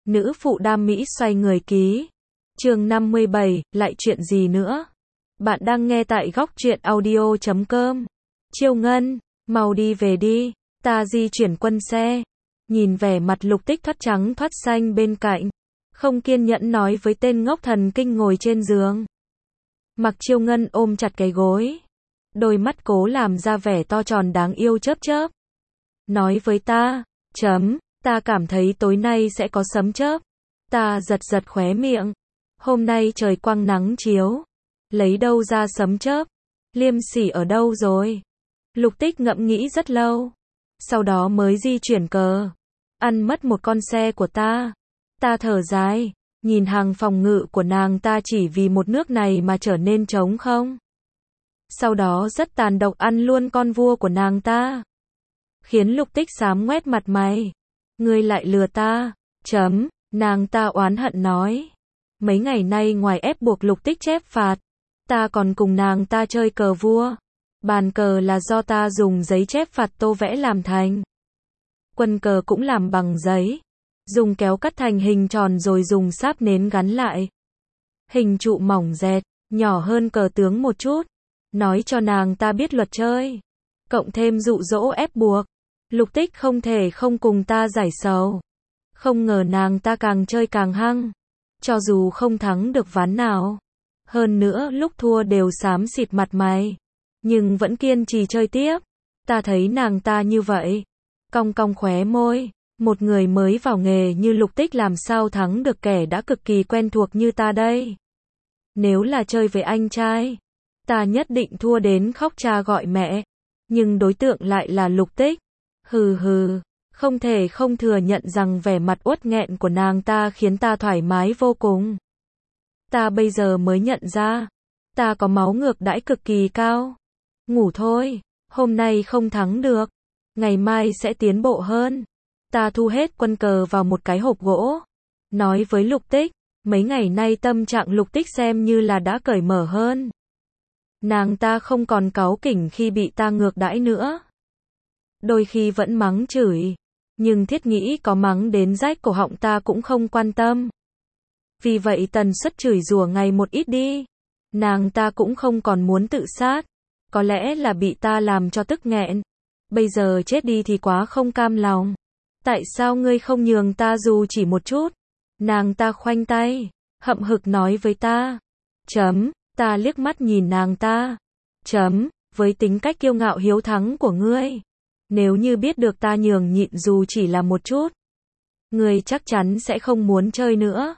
Nữ phụ đam mỹ xoay người ký. Chương 57, lại chuyện gì nữa? Bạn đang nghe tại góc truyện audio.com. Chiêu Ngân, mau đi về đi, ta di chuyển quân xe. Nhìn vẻ mặt Lục Tích thoát trắng thoát xanh bên cạnh, không kiên nhẫn nói với tên ngốc thần kinh ngồi trên giường. Mặc Chiêu Ngân ôm chặt cái gối, đôi mắt cố làm ra vẻ to tròn đáng yêu chớp chớp. Nói với ta, ta cảm thấy tối nay sẽ có sấm chớp. Ta giật giật khóe miệng. Hôm nay trời quang nắng chiếu, lấy đâu ra sấm chớp? Liêm sỉ ở đâu rồi? Lục Tích ngẫm nghĩ rất lâu, sau đó mới di chuyển cờ. Ăn mất một con xe của ta. Ta thở dài, nhìn hàng phòng ngự của nàng ta chỉ vì một nước này mà trở nên trống không. Sau đó rất tàn độc ăn luôn con vua của nàng ta. Khiến Lục Tích xám ngoét mặt mày. Ngươi lại lừa ta. Nàng ta oán hận nói. Mấy ngày nay ngoài ép buộc Lục Tích chép phạt, ta còn cùng nàng ta chơi cờ vua. Bàn cờ là do ta dùng giấy chép phạt tô vẽ làm thành. Quân cờ cũng làm bằng giấy, dùng kéo cắt thành hình tròn rồi dùng sáp nến gắn lại. Hình trụ mỏng dẹt, nhỏ hơn cờ tướng một chút. Nói cho nàng ta biết luật chơi, cộng thêm dụ dỗ ép buộc. Lục Tích không thể không cùng ta giải sầu. Không ngờ nàng ta càng chơi càng hăng, cho dù không thắng được ván nào, hơn nữa lúc thua đều xám xịt mặt mày, nhưng vẫn kiên trì chơi tiếp. Ta thấy nàng ta như vậy, cong cong khóe môi. Một người mới vào nghề như Lục Tích làm sao thắng được kẻ đã cực kỳ quen thuộc như ta đây? Nếu là chơi với anh trai, ta nhất định thua đến khóc cha gọi mẹ. Nhưng đối tượng lại là Lục Tích. Không thể không thừa nhận rằng vẻ mặt uất nghẹn của nàng ta khiến ta thoải mái vô cùng. Ta bây giờ mới nhận ra, ta có máu ngược đãi cực kỳ cao. Ngủ thôi, hôm nay không thắng được, ngày mai sẽ tiến bộ hơn. Ta thu hết quân cờ vào một cái hộp gỗ, nói với Lục Tích, mấy ngày nay tâm trạng Lục Tích xem như là đã cởi mở hơn. Nàng ta không còn cáu kỉnh khi bị ta ngược đãi nữa. Đôi khi vẫn mắng chửi, nhưng thiết nghĩ có mắng đến rách cổ họng ta cũng không quan tâm. Vì vậy tần suất chửi rủa ngày một ít đi. Nàng ta cũng không còn muốn tự sát, có lẽ là bị ta làm cho tức nghẹn. Bây giờ chết đi thì quá không cam lòng. Tại sao ngươi không nhường ta dù chỉ một chút? Nàng ta khoanh tay, hậm hực nói với ta. Ta liếc mắt nhìn nàng ta. Với tính cách kiêu ngạo hiếu thắng của ngươi, nếu như biết được ta nhường nhịn dù chỉ là một chút, ngươi chắc chắn sẽ không muốn chơi nữa.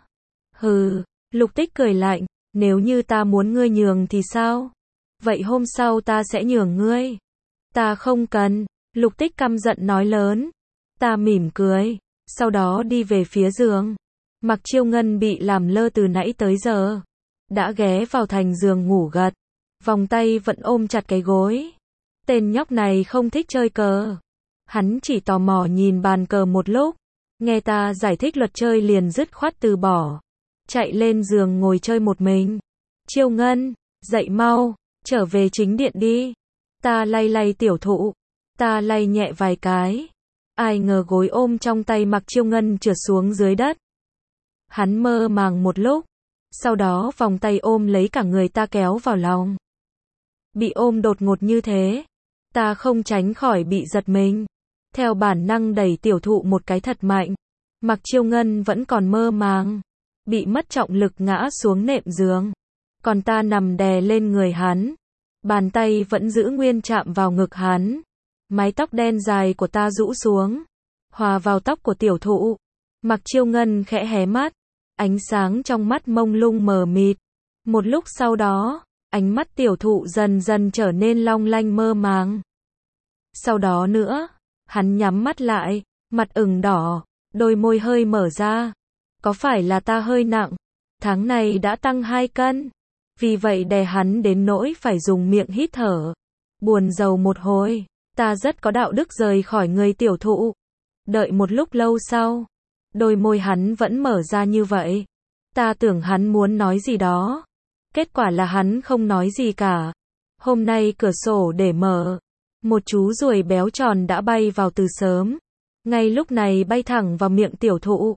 Lục Tích cười lạnh, nếu như ta muốn ngươi nhường thì sao? Vậy hôm sau ta sẽ nhường ngươi. Ta không cần, Lục Tích căm giận nói lớn. Ta mỉm cười, sau đó đi về phía giường. Mặc Chiêu Ngân bị làm lơ từ nãy tới giờ, đã ghé vào thành giường ngủ gật, vòng tay vẫn ôm chặt cái gối. Tên nhóc này không thích chơi cờ. Hắn chỉ tò mò nhìn bàn cờ một lúc, nghe ta giải thích luật chơi liền dứt khoát từ bỏ, chạy lên giường ngồi chơi một mình. Chiêu Ngân, dậy mau, trở về chính điện đi. Ta lay lay tiểu thụ, ta lay nhẹ vài cái. Ai ngờ gối ôm trong tay Mặc Chiêu Ngân trượt xuống dưới đất. Hắn mơ màng một lúc, sau đó vòng tay ôm lấy cả người ta kéo vào lòng. Bị ôm đột ngột như thế, ta không tránh khỏi bị giật mình. Theo bản năng đẩy tiểu thụ một cái thật mạnh. Mặc Chiêu Ngân vẫn còn mơ màng, bị mất trọng lực ngã xuống nệm giường. Còn ta nằm đè lên người hắn, bàn tay vẫn giữ nguyên chạm vào ngực hắn. Mái tóc đen dài của ta rũ xuống, hòa vào tóc của tiểu thụ. Mặc Chiêu Ngân khẽ hé mắt, ánh sáng trong mắt mông lung mờ mịt. Một lúc sau đó, ánh mắt tiểu thụ dần dần trở nên long lanh mơ màng. Sau đó nữa, hắn nhắm mắt lại, mặt ửng đỏ, đôi môi hơi mở ra. Có phải là ta hơi nặng? Tháng này đã tăng 2 cân. Vì vậy đè hắn đến nỗi phải dùng miệng hít thở. Buồn rầu một hồi, ta rất có đạo đức rời khỏi người tiểu thụ. Đợi một lúc lâu sau, đôi môi hắn vẫn mở ra như vậy. Ta tưởng hắn muốn nói gì đó. Kết quả là hắn không nói gì cả. Hôm nay cửa sổ để mở, một chú ruồi béo tròn đã bay vào từ sớm. Ngay lúc này bay thẳng vào miệng tiểu thụ.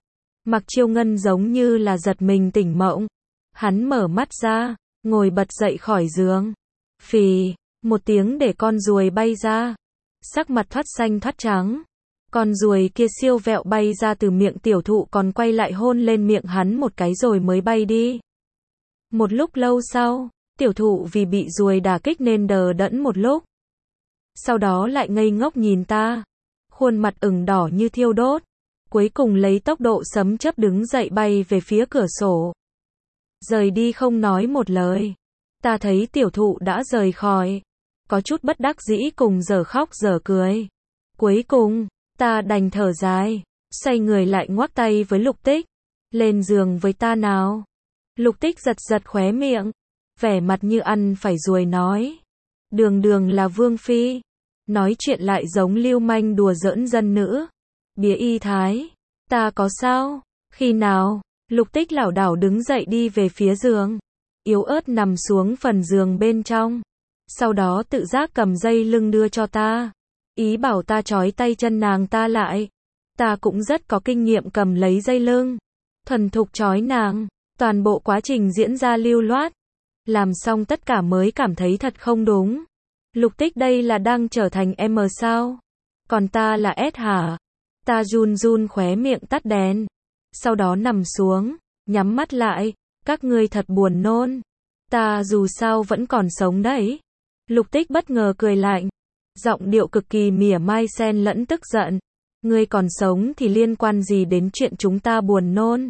Mặc Chiêu Ngân giống như là giật mình tỉnh mộng. Hắn mở mắt ra, ngồi bật dậy khỏi giường. Phì, một tiếng để con ruồi bay ra. Sắc mặt thoát xanh thoát trắng. Con ruồi kia siêu vẹo bay ra từ miệng tiểu thụ còn quay lại hôn lên miệng hắn một cái rồi mới bay đi. Một lúc lâu sau, tiểu thụ vì bị ruồi đả kích nên đờ đẫn một lúc. Sau đó lại ngây ngốc nhìn ta. Khuôn mặt ửng đỏ như thiêu đốt. Cuối cùng lấy tốc độ sấm chớp đứng dậy bay về phía cửa sổ. Rời đi không nói một lời. Ta thấy tiểu thụ đã rời khỏi. Có chút bất đắc dĩ cùng giờ khóc giờ cười. Cuối cùng, ta đành thở dài. Xoay người lại ngoắc tay với Lục Tích. Lên giường với ta nào. Lục Tích giật giật khóe miệng. Vẻ mặt như ăn phải ruồi nói. Đường đường là vương phi. Nói chuyện lại giống lưu manh đùa giỡn dân nữ. Bía y thái. Ta có sao? Khi nào? Lục Tích lảo đảo đứng dậy đi về phía giường. Yếu ớt nằm xuống phần giường bên trong. Sau đó tự giác cầm dây lưng đưa cho ta. Ý bảo ta trói tay chân nàng ta lại. Ta cũng rất có kinh nghiệm cầm lấy dây lưng. Thuần thục trói nàng. Toàn bộ quá trình diễn ra lưu loát. Làm xong tất cả mới cảm thấy thật không đúng. Lục Tích đây là đang trở thành M sao? Còn ta là S hả? Ta run run khóe miệng tắt đèn. Sau đó nằm xuống, nhắm mắt lại. Các ngươi thật buồn nôn. Ta dù sao vẫn còn sống đấy. Lục Tích bất ngờ cười lạnh. Giọng điệu cực kỳ mỉa mai xen lẫn tức giận. Ngươi còn sống thì liên quan gì đến chuyện chúng ta buồn nôn?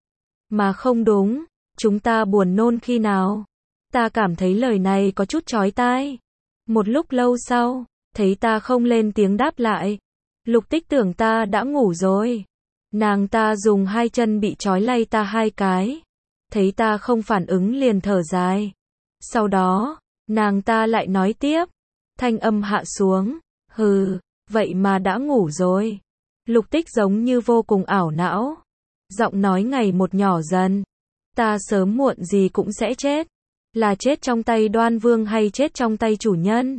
Mà không đúng, chúng ta buồn nôn khi nào? Ta cảm thấy lời này có chút chói tai. Một lúc lâu sau, thấy ta không lên tiếng đáp lại. Lục Tích tưởng ta đã ngủ rồi. Nàng ta dùng hai chân bị trói lay ta hai cái. Thấy ta không phản ứng liền thở dài. Sau đó, nàng ta lại nói tiếp. Thanh âm hạ xuống. Hừ, vậy mà đã ngủ rồi. Lục Tích giống như vô cùng ảo não. Giọng nói ngày một nhỏ dần. Ta sớm muộn gì cũng sẽ chết. Là chết trong tay Đoan Vương hay chết trong tay chủ nhân?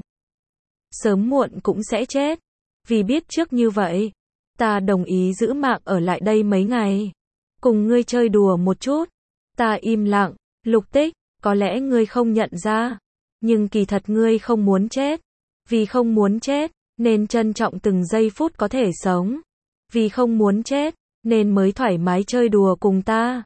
Sớm muộn cũng sẽ chết. Vì biết trước như vậy, ta đồng ý giữ mạng ở lại đây mấy ngày. Cùng ngươi chơi đùa một chút. Ta im lặng. Lục Tích, có lẽ ngươi không nhận ra. Nhưng kỳ thật ngươi không muốn chết. Vì không muốn chết, nên trân trọng từng giây phút có thể sống. Vì không muốn chết, nên mới thoải mái chơi đùa cùng ta.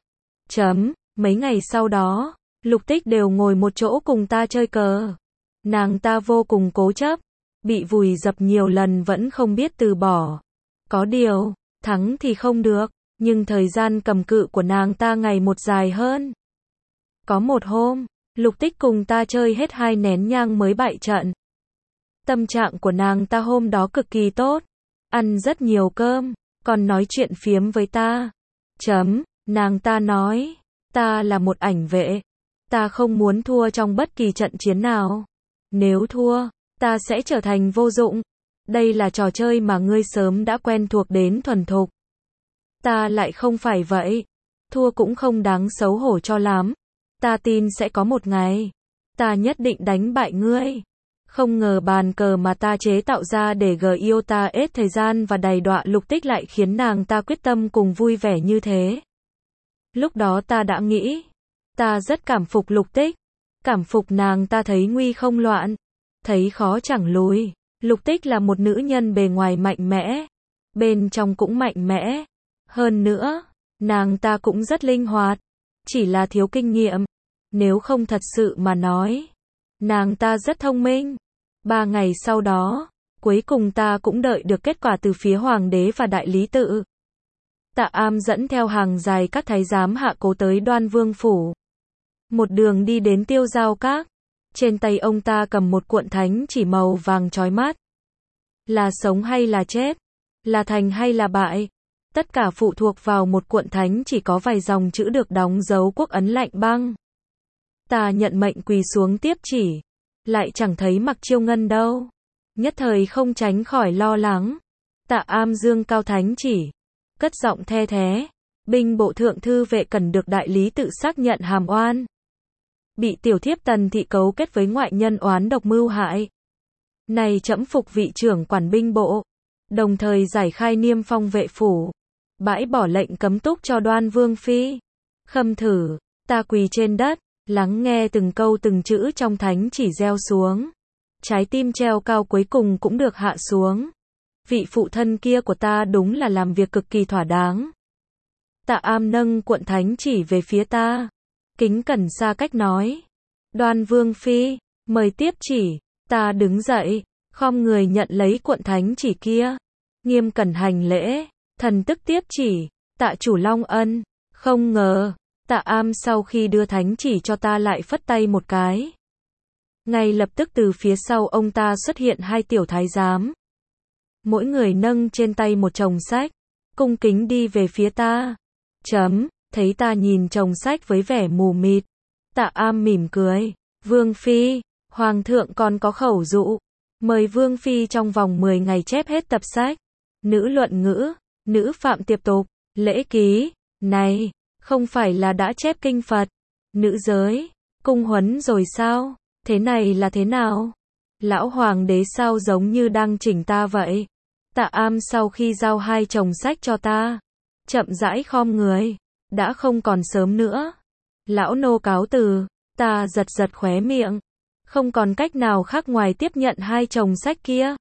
Mấy ngày sau đó, Lục Tích đều ngồi một chỗ cùng ta chơi cờ. Nàng ta vô cùng cố chấp. Bị vùi dập nhiều lần vẫn không biết từ bỏ. Có điều, thắng thì không được. Nhưng thời gian cầm cự của nàng ta ngày một dài hơn. Có một hôm, Lục Tích cùng ta chơi hết 2 nén nhang mới bại trận. Tâm trạng của nàng ta hôm đó cực kỳ tốt. Ăn rất nhiều cơm, còn nói chuyện phiếm với ta. Nàng ta nói, ta là một ảnh vệ. Ta không muốn thua trong bất kỳ trận chiến nào. Nếu thua, ta sẽ trở thành vô dụng. Đây là trò chơi mà ngươi sớm đã quen thuộc đến thuần thục. Ta lại không phải vậy. Thua cũng không đáng xấu hổ cho lắm. Ta tin sẽ có một ngày. Ta nhất định đánh bại ngươi. Không ngờ bàn cờ mà ta chế tạo ra để gio ta hết thời gian và đầy đọa Lục Tích lại khiến nàng ta quyết tâm cùng vui vẻ như thế. Lúc đó ta đã nghĩ. Ta rất cảm phục Lục Tích. Cảm phục nàng ta thấy nguy không loạn. Thấy khó chẳng lùi. Lục Tích là một nữ nhân bề ngoài mạnh mẽ. Bên trong cũng mạnh mẽ. Hơn nữa, nàng ta cũng rất linh hoạt. Chỉ là thiếu kinh nghiệm. Nếu không thật sự mà nói. Nàng ta rất thông minh. 3 ngày sau đó, cuối cùng ta cũng đợi được kết quả từ phía hoàng đế và đại lý tự. Tạ Am dẫn theo hàng dài các thái giám hạ cố tới Đoan Vương phủ. Một đường đi đến Tiêu Giao Các. Trên tay ông ta cầm một cuộn thánh chỉ màu vàng chói mắt. Là sống hay là chết? Là thành hay là bại? Tất cả phụ thuộc vào một cuộn thánh chỉ có vài dòng chữ được đóng dấu quốc ấn lạnh băng. Ta nhận mệnh quỳ xuống tiếp chỉ. Lại chẳng thấy Mặc Chiêu Ngân đâu. Nhất thời không tránh khỏi lo lắng. Tạ Am dương cao thánh chỉ. Cất giọng the thé. Binh bộ thượng thư vệ cần được đại lý tự xác nhận hàm oan. Bị tiểu thiếp Tần thị cấu kết với ngoại nhân oán độc mưu hại. Này trẫm phục vị trưởng quản binh bộ. Đồng thời giải khai niêm phong vệ phủ. bãi bỏ lệnh cấm túc cho Đoan Vương Phi. Khâm thử, ta quỳ trên đất, lắng nghe từng câu từng chữ trong thánh chỉ gieo xuống. Trái tim treo cao cuối cùng cũng được hạ xuống. Vị phụ thân kia của ta đúng là làm việc cực kỳ thỏa đáng. Tạ Am nâng cuộn thánh chỉ về phía ta. Kính cẩn xa cách nói. Đoan Vương Phi, mời tiếp chỉ. Ta đứng dậy, khom người nhận lấy cuộn thánh chỉ kia. Nghiêm cẩn hành lễ, thần tức tiếp chỉ. Tạ chủ long ân. Không ngờ, Tạ Am sau khi đưa thánh chỉ cho ta lại phất tay một cái. Ngay lập tức từ phía sau ông ta xuất hiện hai tiểu thái giám. Mỗi người nâng trên tay một chồng sách, cung kính đi về phía ta. Thấy ta nhìn chồng sách với vẻ mù mịt. Tạ Am mỉm cười. Vương Phi, Hoàng thượng còn có khẩu dụ. Mời Vương Phi trong vòng 10 ngày chép hết tập sách. Nữ luận ngữ, nữ phạm tiệp tục, lễ ký. Này, không phải là đã chép kinh Phật, nữ giới, cung huấn rồi sao? Thế này là thế nào? Lão hoàng đế sao giống như đang chỉnh ta vậy? Tạ Am sau khi giao hai chồng sách cho ta, chậm rãi khom người. Đã không còn sớm nữa. Lão nô cáo từ. Ta giật giật khóe miệng. Không còn cách nào khác ngoài tiếp nhận hai chồng sách kia.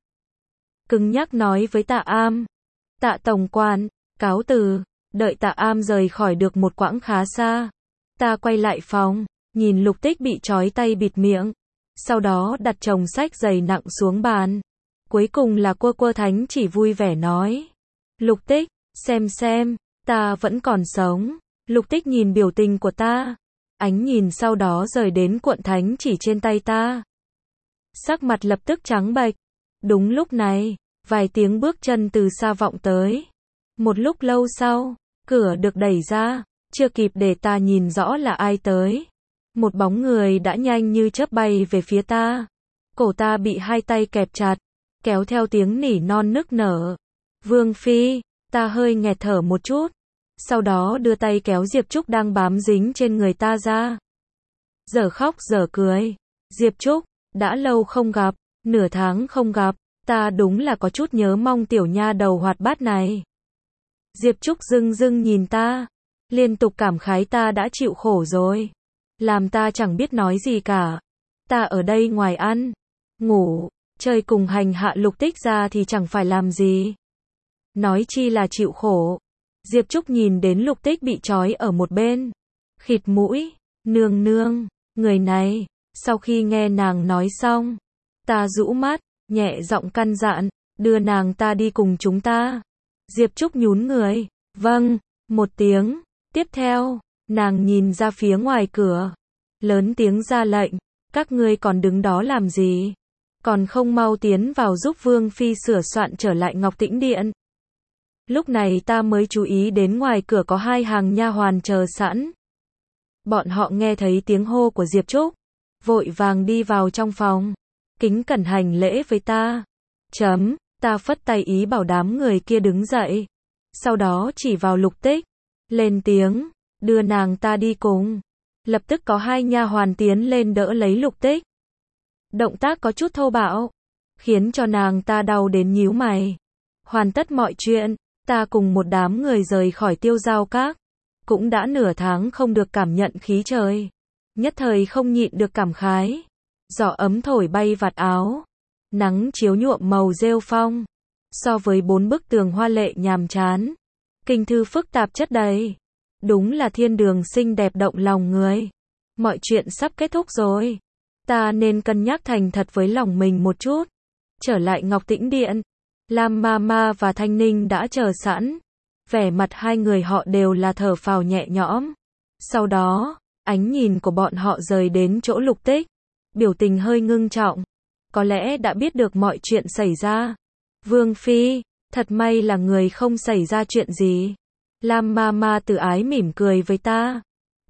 Cứng nhắc nói với Tạ Am. Tạ tổng quản, cáo từ. Đợi Tạ Am rời khỏi được một quãng khá xa. Ta quay lại phòng, nhìn Lục Tích bị trói tay bịt miệng. Sau đó đặt chồng sách dày nặng xuống bàn. Cuối cùng là quơ thánh chỉ vui vẻ nói. Lục Tích, xem, ta vẫn còn sống. Lục Tích nhìn biểu tình của ta. Ánh nhìn sau đó rời đến cuộn thánh chỉ trên tay ta. Sắc mặt lập tức trắng bệch. Đúng lúc này, vài tiếng bước chân từ xa vọng tới. Một lúc lâu sau, cửa được đẩy ra. Chưa kịp để ta nhìn rõ là ai tới. Một bóng người đã nhanh như chớp bay về phía ta. Cổ ta bị hai tay kẹp chặt, kéo theo tiếng nỉ non nức nở. Vương Phi, ta hơi nghẹt thở một chút. Sau đó đưa tay kéo Diệp Trúc đang bám dính trên người ta ra. Giờ khóc giờ cười. Diệp Trúc, đã lâu không gặp, nửa tháng không gặp, ta đúng là có chút nhớ mong tiểu nha đầu hoạt bát này. Diệp Trúc dưng nhìn ta, liên tục cảm khái ta đã chịu khổ rồi. Làm ta chẳng biết nói gì cả. Ta ở đây ngoài ăn, ngủ, chơi cùng hành hạ Lục Tích ra thì chẳng phải làm gì. Nói chi là chịu khổ. Diệp Trúc nhìn đến Lục Tích bị trói ở một bên. Khịt mũi, nương, người này. Sau khi nghe nàng nói xong, ta rũ mắt, nhẹ giọng căn dặn, đưa nàng ta đi cùng chúng ta. Diệp Trúc nhún người, vâng, một tiếng. Tiếp theo, nàng nhìn ra phía ngoài cửa, lớn tiếng ra lệnh, các ngươi còn đứng đó làm gì? Còn không mau tiến vào giúp Vương Phi sửa soạn trở lại Ngọc Tĩnh Điện. Lúc này ta mới chú ý đến ngoài cửa có hai hàng nha hoàn chờ sẵn. Bọn họ nghe thấy tiếng hô của Diệp Trúc, vội vàng đi vào trong phòng, kính cẩn hành lễ với ta. Ta phất tay ý bảo đám người kia đứng dậy. Sau đó chỉ vào Lục Tích, lên tiếng, đưa nàng ta đi cùng. Lập tức có hai nha hoàn tiến lên đỡ lấy Lục Tích. Động tác có chút thô bạo, khiến cho nàng ta đau đến nhíu mày. Hoàn tất mọi chuyện, ta cùng một đám người rời khỏi Tiêu Giao Các. Cũng đã nửa tháng không được cảm nhận khí trời. Nhất thời không nhịn được cảm khái. Gió ấm thổi bay vạt áo. Nắng chiếu nhuộm màu rêu phong. So với 4 bức tường hoa lệ nhàm chán, kinh thư phức tạp chất đầy. Đúng là thiên đường xinh đẹp động lòng người. Mọi chuyện sắp kết thúc rồi. Ta nên cân nhắc thành thật với lòng mình một chút. Trở lại Ngọc Tĩnh Điện, Lam Mama và Thanh Ninh đã chờ sẵn. Vẻ mặt hai người họ đều là thở phào nhẹ nhõm. Sau đó, ánh nhìn của bọn họ rời đến chỗ Lục Tích. Biểu tình hơi ngưng trọng. Có lẽ đã biết được mọi chuyện xảy ra. Vương Phi, thật may là người không xảy ra chuyện gì. Lam Mama tự ái mỉm cười với ta.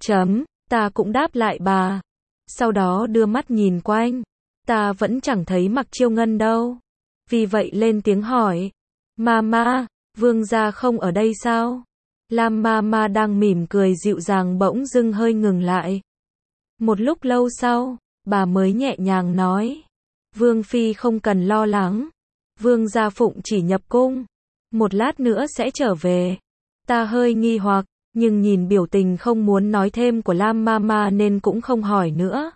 Ta cũng đáp lại bà. Sau đó đưa mắt nhìn quanh. Ta vẫn chẳng thấy Mặc Chiêu Ngân đâu. Vì vậy lên tiếng hỏi. Mama, vương gia không ở đây sao? Lam Mama đang mỉm cười dịu dàng bỗng dưng hơi ngừng lại. Một lúc lâu sau, bà mới nhẹ nhàng nói. Vương Phi không cần lo lắng. Vương gia Phụng chỉ nhập cung. Một lát nữa sẽ trở về. Ta hơi nghi hoặc, nhưng nhìn biểu tình không muốn nói thêm của Lam Mama nên cũng không hỏi nữa.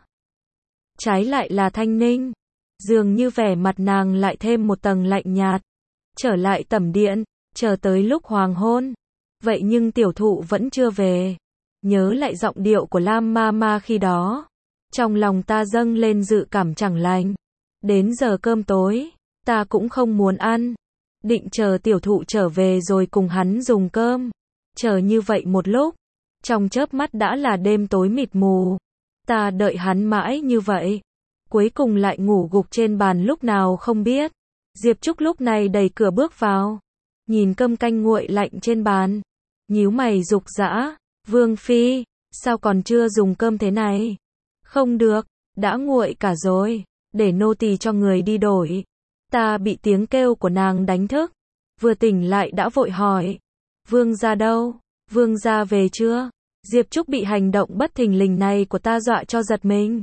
Trái lại là Thanh Ninh. Dường như vẻ mặt nàng lại thêm một tầng lạnh nhạt. Trở lại tẩm điện, chờ tới lúc hoàng hôn. Vậy nhưng tiểu thụ vẫn chưa về. Nhớ lại giọng điệu của Lam Mama khi đó. Trong lòng ta dâng lên dự cảm chẳng lành. Đến giờ cơm tối, ta cũng không muốn ăn. Định chờ tiểu thụ trở về rồi cùng hắn dùng cơm. Chờ như vậy một lúc, trong chớp mắt đã là đêm tối mịt mù. Ta đợi hắn mãi như vậy. Cuối cùng lại ngủ gục trên bàn lúc nào không biết. Diệp Trúc lúc này đẩy cửa bước vào. Nhìn cơm canh nguội lạnh trên bàn. Nhíu mày rục rã. Vương Phi, sao còn chưa dùng cơm thế này? Không được, đã nguội cả rồi. Để nô tỳ cho người đi đổi. Ta bị tiếng kêu của nàng đánh thức. Vừa tỉnh lại đã vội hỏi. Vương gia đâu? Vương gia về chưa? Diệp Trúc bị hành động bất thình lình này của ta dọa cho giật mình.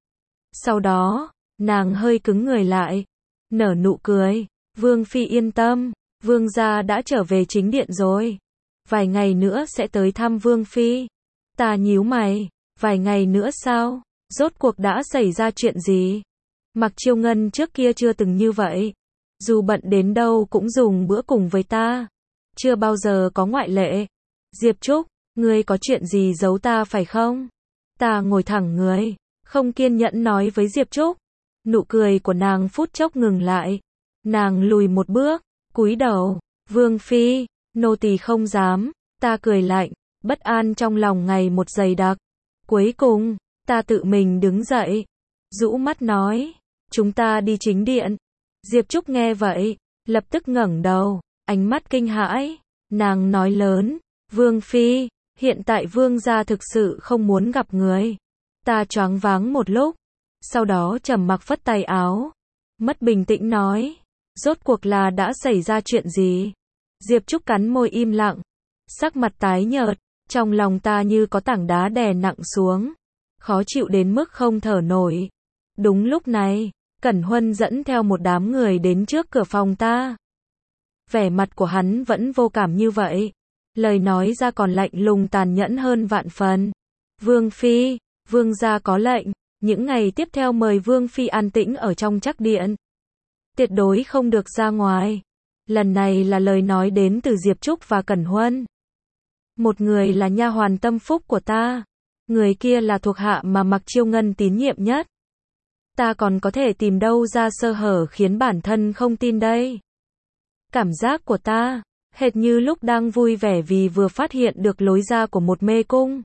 Sau đó, nàng hơi cứng người lại. Nở nụ cười. Vương Phi yên tâm. Vương gia đã trở về chính điện rồi. Vài ngày nữa sẽ tới thăm Vương Phi. Ta nhíu mày. Vài ngày nữa sao? Rốt cuộc đã xảy ra chuyện gì? Mặc Chiêu Ngân trước kia chưa từng như vậy. Dù bận đến đâu cũng dùng bữa cùng với ta. Chưa bao giờ có ngoại lệ. Diệp Trúc, ngươi có chuyện gì giấu ta phải không? Ta ngồi thẳng người, không kiên nhẫn nói với Diệp Trúc. Nụ cười của nàng phút chốc ngừng lại. Nàng lùi một bước, cúi đầu. Vương Phi, nô tỳ không dám. Ta cười lạnh, bất an trong lòng ngày một dày đặc. Cuối cùng, ta tự mình đứng dậy. Rũ mắt nói, chúng ta đi chính điện. Diệp Trúc nghe vậy, lập tức ngẩng đầu, ánh mắt kinh hãi. Nàng nói lớn, Vương Phi, hiện tại Vương gia thực sự không muốn gặp người. Ta choáng váng một lúc, sau đó trầm mặc phất tay áo. Mất bình tĩnh nói, rốt cuộc là đã xảy ra chuyện gì? Diệp Trúc cắn môi im lặng, sắc mặt tái nhợt, trong lòng ta như có tảng đá đè nặng xuống, khó chịu đến mức không thở nổi. Đúng lúc này, Cẩn Huân dẫn theo một đám người đến trước cửa phòng ta. Vẻ mặt của hắn vẫn vô cảm như vậy. Lời nói ra còn lạnh lùng tàn nhẫn hơn vạn phần. Vương Phi, Vương gia có lệnh, những ngày tiếp theo mời Vương Phi an tĩnh ở trong trắc điện. Tuyệt đối không được ra ngoài. Lần này là lời nói đến từ Diệp Trúc và Cẩn Huân. Một người là nha hoàn tâm phúc của ta. Người kia là thuộc hạ mà Mặc Chiêu Ngân tín nhiệm nhất. Ta còn có thể tìm đâu ra sơ hở khiến bản thân không tin đây. Cảm giác của ta, hệt như lúc đang vui vẻ vì vừa phát hiện được lối ra của một mê cung.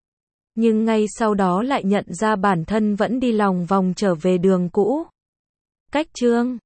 Nhưng ngay sau đó lại nhận ra bản thân vẫn đi lòng vòng trở về đường cũ. Cách chương